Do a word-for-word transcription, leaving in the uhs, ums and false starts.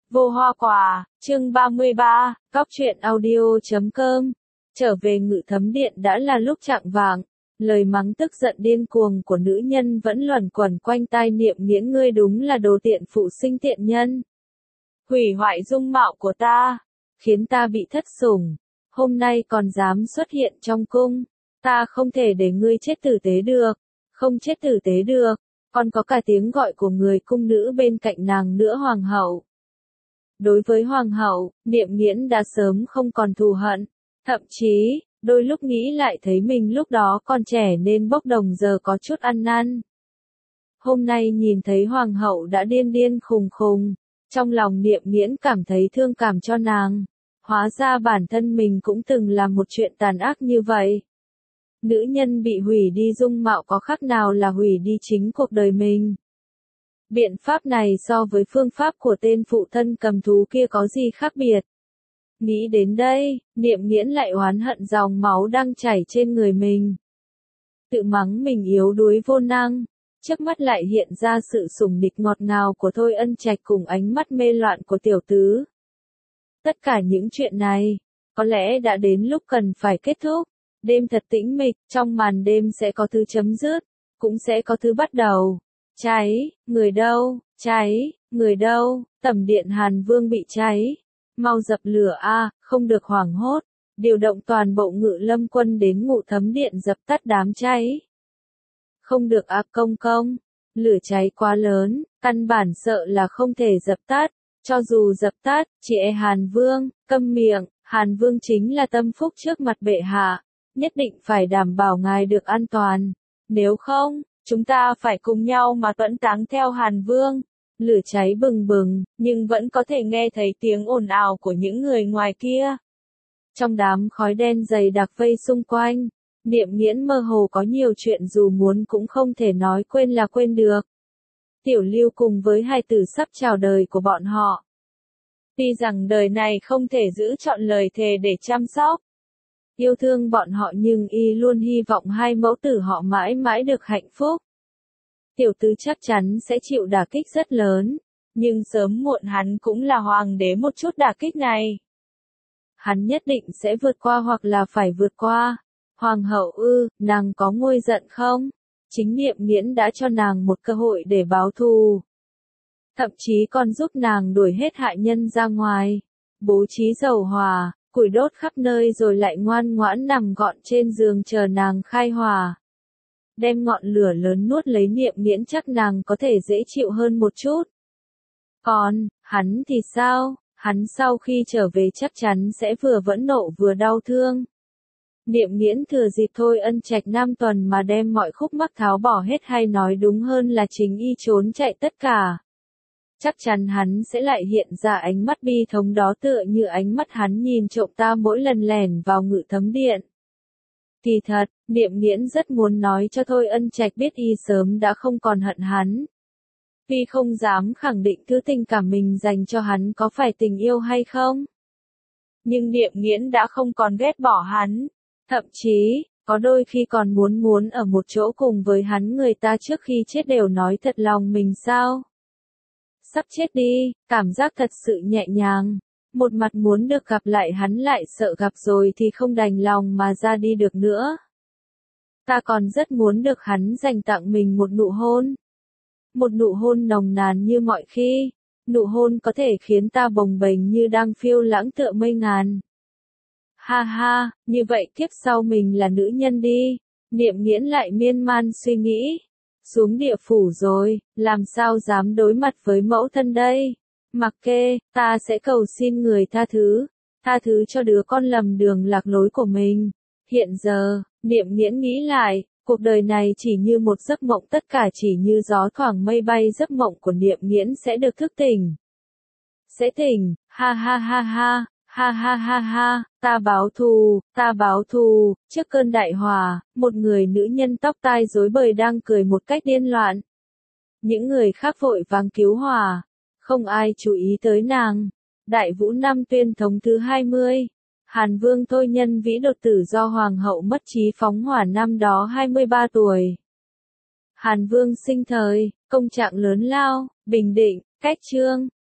Vô hoa quả, chương ba mươi ba, cóc truyện audio chấm com. Trở về Ngự Thấm Điện đã là lúc chạng vạng, lời mắng tức giận điên cuồng của nữ nhân vẫn luẩn quẩn quanh tai Niệm Nghiễn, ngươi đúng là đồ tiện phụ sinh tiện nhân. Hủy hoại dung mạo của ta, khiến ta bị thất sủng, hôm nay còn dám xuất hiện trong cung, ta không thể để ngươi chết tử tế được, không chết tử tế được, còn có cả tiếng gọi của người cung nữ bên cạnh nàng nữa. Hoàng hậu. Đối với hoàng hậu, Niệm Nghiễn đã sớm không còn thù hận, thậm chí, đôi lúc nghĩ lại thấy mình lúc đó còn trẻ nên bốc đồng giờ có chút ăn năn. Hôm nay nhìn thấy hoàng hậu đã điên điên khùng khùng, trong lòng Niệm Nghiễn cảm thấy thương cảm cho nàng, hóa ra bản thân mình cũng từng làm một chuyện tàn ác như vậy. Nữ nhân bị hủy đi dung mạo có khác nào là hủy đi chính cuộc đời mình. Biện pháp này so với phương pháp của tên phụ thân cầm thú kia có gì khác biệt? Nghĩ đến đây, Niệm Nghiễn lại oán hận dòng máu đang chảy trên người mình. Tự mắng mình yếu đuối vô năng, trước mắt lại hiện ra sự sủng nịch ngọt ngào của Thôi Ân Trạch cùng ánh mắt mê loạn của tiểu tứ. Tất cả những chuyện này, có lẽ đã đến lúc cần phải kết thúc. Đêm thật tĩnh mịch, trong màn đêm sẽ có thứ chấm dứt, cũng sẽ có thứ bắt đầu. Cháy, người đâu, cháy, người đâu, tẩm điện Hàn Vương bị cháy. Mau dập lửa a, không được hoảng hốt, điều động toàn bộ Ngự Lâm quân đến Ngự Thấm Điện dập tắt đám cháy. Không được a công công, lửa cháy quá lớn, căn bản sợ là không thể dập tắt, cho dù dập tắt, chỉ e Hàn Vương, câm miệng, Hàn Vương chính là tâm phúc trước mặt bệ hạ, nhất định phải đảm bảo ngài được an toàn, nếu không, chúng ta phải cùng nhau mà tuẫn táng theo Hàn Vương. Lửa cháy bừng bừng, nhưng vẫn có thể nghe thấy tiếng ồn ào của những người ngoài kia. Trong đám khói đen dày đặc vây xung quanh, Niệm Nghiễn mơ hồ có nhiều chuyện dù muốn cũng không thể nói quên là quên được. Tiểu Lưu cùng với hai tử sắp chào đời của bọn họ. Tuy rằng đời này không thể giữ trọn lời thề để chăm sóc, yêu thương bọn họ, nhưng y luôn hy vọng hai mẫu tử họ mãi mãi được hạnh phúc. Tiểu tứ chắc chắn sẽ chịu đả kích rất lớn, nhưng sớm muộn hắn cũng là hoàng đế, một chút đả kích này hắn nhất định sẽ vượt qua hoặc là phải vượt qua. Hoàng hậu ư, nàng có nguôi giận không? Chính Niệm Nghiễn đã cho nàng một cơ hội để báo thù. Thậm chí còn giúp nàng đuổi hết hại nhân ra ngoài, bố trí dầu hỏa, củi đốt khắp nơi rồi lại ngoan ngoãn nằm gọn trên giường chờ nàng khai hỏa. Đem ngọn lửa lớn nuốt lấy. Niệm Nghiễn chắc nàng có thể dễ chịu hơn một chút. Còn, hắn thì sao? Hắn sau khi trở về chắc chắn sẽ vừa vẫn nộ vừa đau thương. Niệm Nghiễn thừa dịp Thôi Ân Trạch năm tuần mà đem mọi khúc mắc tháo bỏ hết, hay nói đúng hơn là chính y trốn chạy tất cả. Chắc chắn hắn sẽ lại hiện ra ánh mắt bi thống đó, tựa như ánh mắt hắn nhìn trộm ta mỗi lần lẻn vào Ngự Thấm Điện. Kỳ thật, Niệm Nghiễn rất muốn nói cho Thôi Ân Trạch biết y sớm đã không còn hận hắn. Tuy không dám khẳng định thứ tình cảm mình dành cho hắn có phải tình yêu hay không, nhưng Niệm Nghiễn đã không còn ghét bỏ hắn, thậm chí, có đôi khi còn muốn muốn ở một chỗ cùng với hắn. Người ta trước khi chết đều nói thật lòng mình sao? Sắp chết đi, cảm giác thật sự nhẹ nhàng. Một mặt muốn được gặp lại hắn, lại sợ gặp rồi thì không đành lòng mà ra đi được nữa. Ta còn rất muốn được hắn dành tặng mình một nụ hôn. Một nụ hôn nồng nàn như mọi khi. Nụ hôn có thể khiến ta bồng bềnh như đang phiêu lãng tựa mây ngàn. Ha ha, như vậy kiếp sau mình là nữ nhân đi. Niệm Nghiễn lại miên man suy nghĩ. Xuống địa phủ rồi, làm sao dám đối mặt với mẫu thân đây? Mặc kệ, ta sẽ cầu xin người tha thứ, tha thứ cho đứa con lầm đường lạc lối của mình. Hiện giờ, Niệm Nghiễn nghĩ lại, cuộc đời này chỉ như một giấc mộng, tất cả chỉ như gió thoảng mây bay. Giấc mộng của Niệm Nghiễn sẽ được thức tỉnh. Sẽ tỉnh, ha ha ha ha, ha ha ha ha, ta báo thù, ta báo thù. Trước cơn đại hỏa, một người nữ nhân tóc tai rối bời đang cười một cách điên loạn. Những người khác vội vàng cứu hỏa. Không ai chú ý tới nàng. Đại Vũ năm Tuyên thống thứ hai mươi. Hàn Vương Thôi Nhân Vĩ đột tử do Hoàng hậu mất trí phóng hỏa, năm đó hai mươi ba tuổi. Hàn Vương sinh thời, công trạng lớn lao, bình định, cách trương,